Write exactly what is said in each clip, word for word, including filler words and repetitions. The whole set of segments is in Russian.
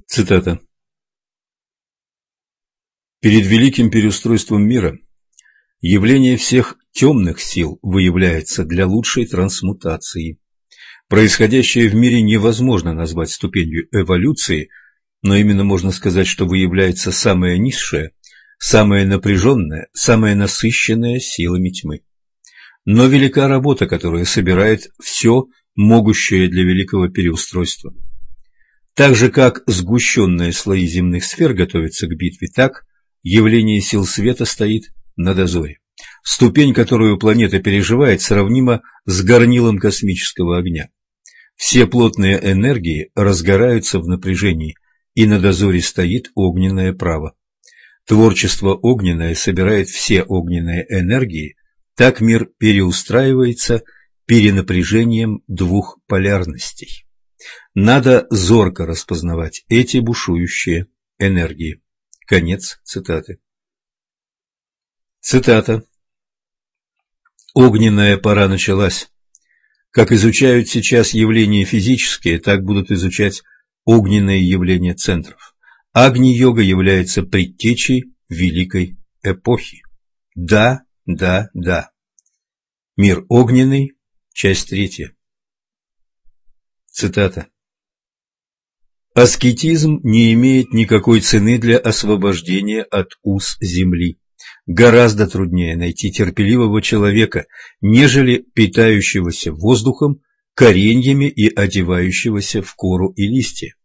Цитата. «Перед великим переустройством мира явление всех темных сил выявляется для лучшей трансмутации. Происходящее в мире невозможно назвать ступенью эволюции, но именно можно сказать, что выявляется самое низшее, самое напряженное, самое насыщенное силами тьмы. Но велика работа, которая собирает все могущее для великого переустройства. Так же, как сгущенные слои земных сфер готовятся к битве, так явление сил света стоит на дозоре. Ступень, которую планета переживает, сравнима с горнилом космического огня. Все плотные энергии разгораются в напряжении, и на дозоре стоит огненное право. Творчество огненное собирает все огненные энергии, так мир переустраивается перенапряжением двух полярностей. Надо зорко распознавать эти бушующие энергии». Конец цитаты. Цитата. «Огненная пора началась. Как изучают сейчас явления физические, так будут изучать огненные явления центров. Агни-йога является предтечей великой эпохи. Да, да, да. Мир огненный, часть третья». Цитата. «Аскетизм не имеет никакой цены для освобождения от уз земли. Гораздо труднее найти терпеливого человека, нежели питающегося воздухом, кореньями и одевающегося в кору и листья».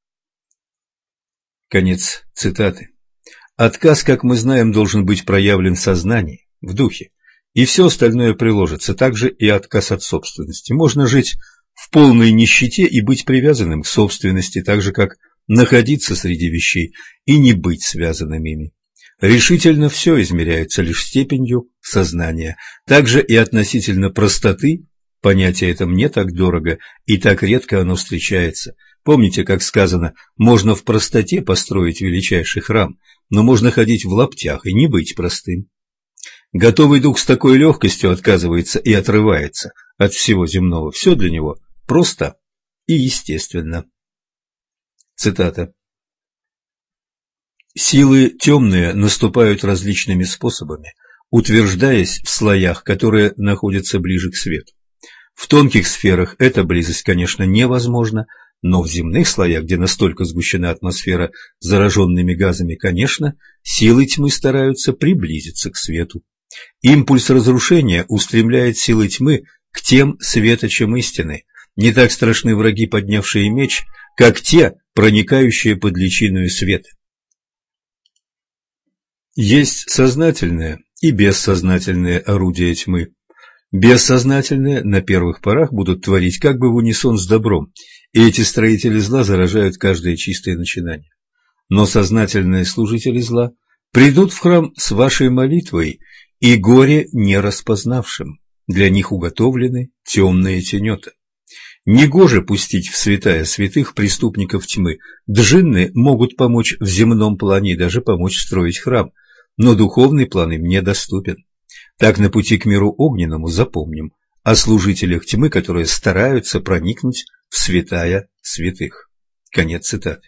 Конец цитаты. Отказ, как мы знаем, должен быть проявлен в сознании, в духе, и все остальное приложится, также и отказ от собственности. Можно жить в полной нищете и быть привязанным к собственности, так же, как находиться среди вещей и не быть связанным ими. Решительно все измеряется лишь степенью сознания. Также и относительно простоты понятие это мне так дорого, и так редко оно встречается. Помните, как сказано, можно в простоте построить величайший храм, но можно ходить в лаптях и не быть простым. Готовый дух с такой легкостью отказывается и отрывается от всего земного. Все для него просто и естественно. Цитата. «Силы темные наступают различными способами, утверждаясь в слоях, которые находятся ближе к свету. В тонких сферах эта близость, конечно, невозможна, но в земных слоях, где настолько сгущена атмосфера зараженными газами, конечно, силы тьмы стараются приблизиться к свету. Импульс разрушения устремляет силы тьмы к тем светочам истины. Не так страшны враги, поднявшие меч, как те, проникающие под личиною света. Есть сознательные и бессознательные орудия тьмы. Бессознательные на первых порах будут творить как бы в унисон с добром, и эти строители зла заражают каждое чистое начинание. Но сознательные служители зла придут в храм с вашей молитвой, и горе не распознавшим. Для них уготовлены темные тенета. Негоже пустить в святая святых преступников тьмы. Джинны могут помочь в земном плане и даже помочь строить храм, но духовный план им недоступен. Так на пути к миру огненному запомним о служителях тьмы, которые стараются проникнуть в святая святых. Конец цитаты.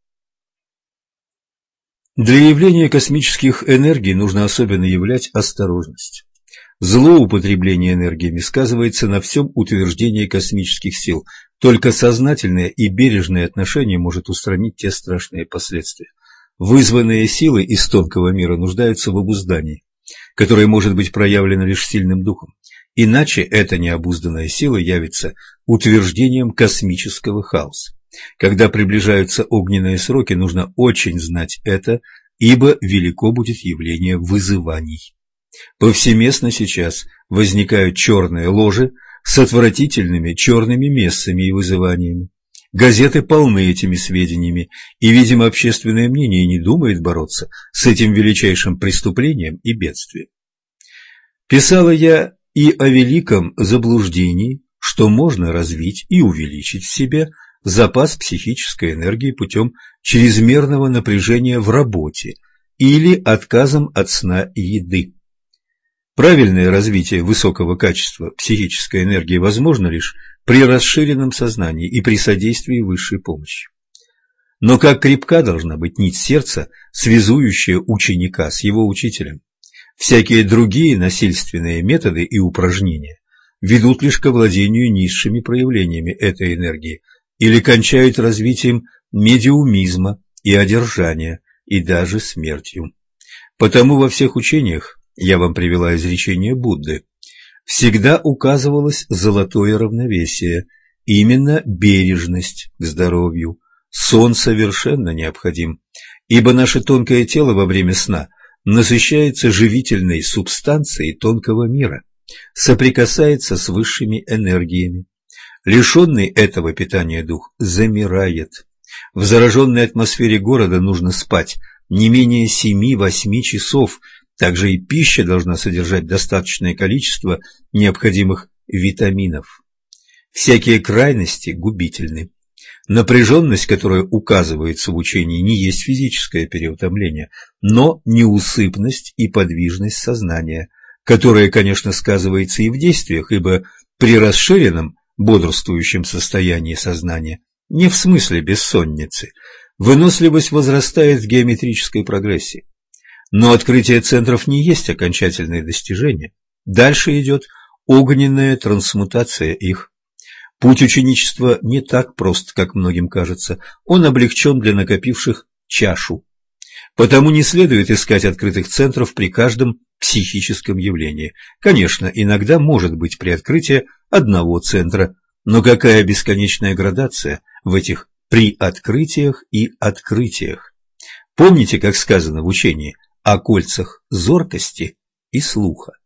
Для явления космических энергий нужно особенно являть осторожность. Злоупотребление энергиями сказывается на всем утверждении космических сил. Только сознательное и бережное отношение может устранить те страшные последствия. Вызванные силы из тонкого мира нуждаются в обуздании, которое может быть проявлено лишь сильным духом. Иначе эта необузданная сила явится утверждением космического хаоса. Когда приближаются огненные сроки, нужно очень знать это, ибо велико будет явление вызываний. Повсеместно сейчас возникают черные ложи с отвратительными черными мессами и вызываниями. Газеты полны этими сведениями, и, видимо, общественное мнение не думает бороться с этим величайшим преступлением и бедствием. Писала я и о великом заблуждении, что можно развить и увеличить в себе запас психической энергии путем чрезмерного напряжения в работе или отказом от сна и еды. Правильное развитие высокого качества психической энергии возможно лишь при расширенном сознании и при содействии высшей помощи. Но как крепка должна быть нить сердца, связующая ученика с его учителем. Всякие другие насильственные методы и упражнения ведут лишь к овладению низшими проявлениями этой энергии или кончают развитием медиумизма и одержания, и даже смертью. Потому во всех учениях, я вам привела изречение Будды, всегда указывалось золотое равновесие, именно бережность к здоровью. Сон совершенно необходим, ибо наше тонкое тело во время сна насыщается живительной субстанцией тонкого мира, соприкасается с высшими энергиями. Лишенный этого питания дух замирает. В зараженной атмосфере города нужно спать не менее семи-восьми часов, также и пища должна содержать достаточное количество необходимых витаминов. Всякие крайности губительны. Напряженность, которая указывается в учении, не есть физическое переутомление, но неусыпность и подвижность сознания, которая, конечно, сказывается и в действиях, ибо при расширенном бодрствующем состоянии сознания, не в смысле бессонницы, выносливость возрастает в геометрической прогрессии. Но открытие центров не есть окончательное достижение. Дальше идет огненная трансмутация их. Путь ученичества не так прост, как многим кажется, он облегчен для накопивших чашу. Потому не следует искать открытых центров при каждом психическом явлении. Конечно, иногда может быть приоткрытие одного центра, но какая бесконечная градация в этих приоткрытиях и открытиях. Помните, как сказано в учении о кольцах зоркости и слуха?